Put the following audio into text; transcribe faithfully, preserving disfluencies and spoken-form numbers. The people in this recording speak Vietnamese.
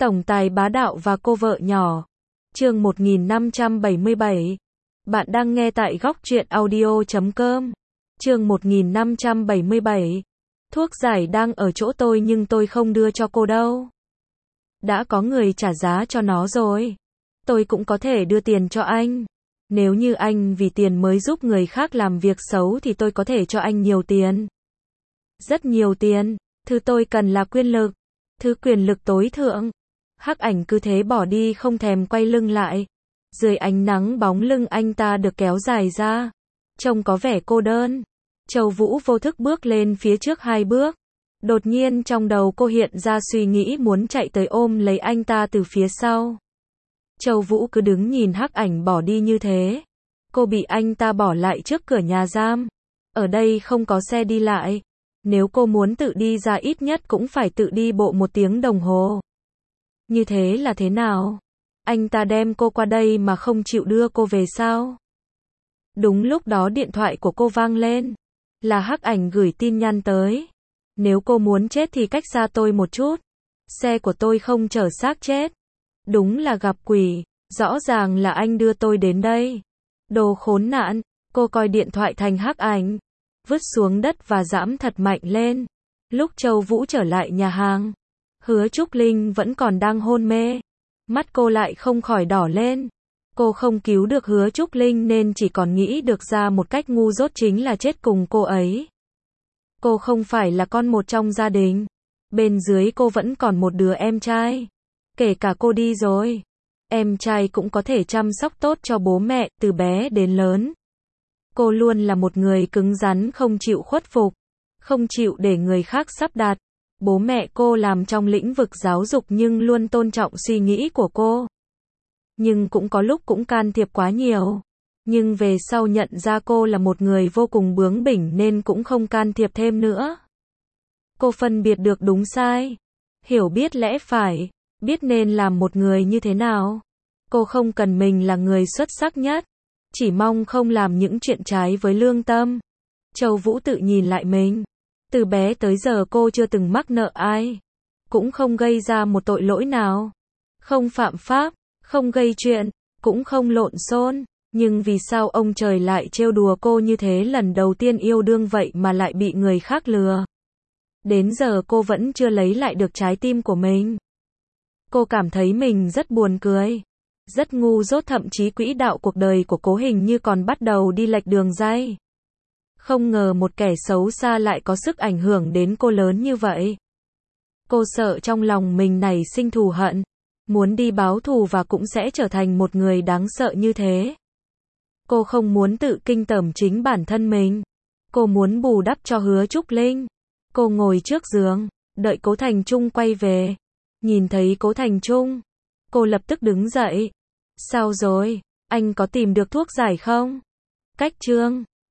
Tổng tài bá đạo và cô vợ nhỏ. Chương một nghìn năm trăm bảy mươi bảy. Bạn đang nghe tại góc truyện audio chấm com. Chương một nghìn năm trăm bảy mươi bảy. Thuốc giải đang ở chỗ tôi nhưng tôi không đưa cho cô đâu. Đã có người trả giá cho nó rồi. Tôi cũng có thể đưa tiền cho anh. Nếu như anh vì tiền mới giúp người khác làm việc xấu thì tôi có thể cho anh nhiều tiền. Rất nhiều tiền. Thứ tôi cần là quyền lực. Thứ quyền lực tối thượng. Hắc Ảnh cứ thế bỏ đi không thèm quay lưng lại. Dưới ánh nắng bóng lưng anh ta được kéo dài ra. Trông có vẻ cô đơn. Châu Vũ vô thức bước lên phía trước hai bước. Đột nhiên trong đầu cô hiện ra suy nghĩ muốn chạy tới ôm lấy anh ta từ phía sau. Châu Vũ cứ đứng nhìn Hắc Ảnh bỏ đi như thế. Cô bị anh ta bỏ lại trước cửa nhà giam. Ở đây không có xe đi lại. Nếu cô muốn tự đi ra ít nhất cũng phải tự đi bộ một tiếng đồng hồ. Như thế là thế nào? Anh ta đem cô qua đây mà không chịu đưa cô về sao? Đúng lúc đó điện thoại của cô vang lên. Là Hắc Ảnh gửi tin nhắn tới. Nếu cô muốn chết thì cách xa tôi một chút. Xe của tôi không chở xác chết. Đúng là gặp quỷ. Rõ ràng là anh đưa tôi đến đây. Đồ khốn nạn. Cô coi điện thoại thành Hắc Ảnh. Vứt xuống đất và giẫm thật mạnh lên. Lúc Châu Vũ trở lại nhà hàng, Hứa Trúc Linh vẫn còn đang hôn mê. Mắt cô lại không khỏi đỏ lên. Cô không cứu được Hứa Trúc Linh nên chỉ còn nghĩ được ra một cách ngu dốt chính là chết cùng cô ấy. Cô không phải là con một trong gia đình. Bên dưới cô vẫn còn một đứa em trai. Kể cả cô đi rồi, em trai cũng có thể chăm sóc tốt cho bố mẹ từ bé đến lớn. Cô luôn là một người cứng rắn không chịu khuất phục, không chịu để người khác sắp đặt. Bố mẹ cô làm trong lĩnh vực giáo dục nhưng luôn tôn trọng suy nghĩ của cô. Nhưng cũng có lúc cũng can thiệp quá nhiều. Nhưng về sau nhận ra cô là một người vô cùng bướng bỉnh nên cũng không can thiệp thêm nữa. Cô phân biệt được đúng sai, hiểu biết lẽ phải, biết nên làm một người như thế nào. Cô không cần mình là người xuất sắc nhất, chỉ mong không làm những chuyện trái với lương tâm. Châu Vũ tự nhìn lại mình. Từ bé tới giờ cô chưa từng mắc nợ ai. Cũng không gây ra một tội lỗi nào. Không phạm pháp, không gây chuyện, cũng không lộn xộn. Nhưng vì sao ông trời lại trêu đùa cô như thế, lần đầu tiên yêu đương vậy mà lại bị người khác lừa. Đến giờ cô vẫn chưa lấy lại được trái tim của mình. Cô cảm thấy mình rất buồn cười. Rất ngu dốt, thậm chí quỹ đạo cuộc đời của cô hình như còn bắt đầu đi lệch đường ray. Không ngờ một kẻ xấu xa lại có sức ảnh hưởng đến cô lớn như vậy. Cô sợ trong lòng mình nảy sinh thù hận, muốn đi báo thù và cũng sẽ trở thành một người đáng sợ như thế. Cô không muốn tự kinh tởm chính bản thân mình. Cô muốn bù đắp cho Hứa Trúc Linh. Cô ngồi trước giường, đợi Cố Thành Trung quay về. Nhìn thấy Cố Thành Trung, cô lập tức đứng dậy. Sao rồi? Anh có tìm được thuốc giải không? Cách Trương.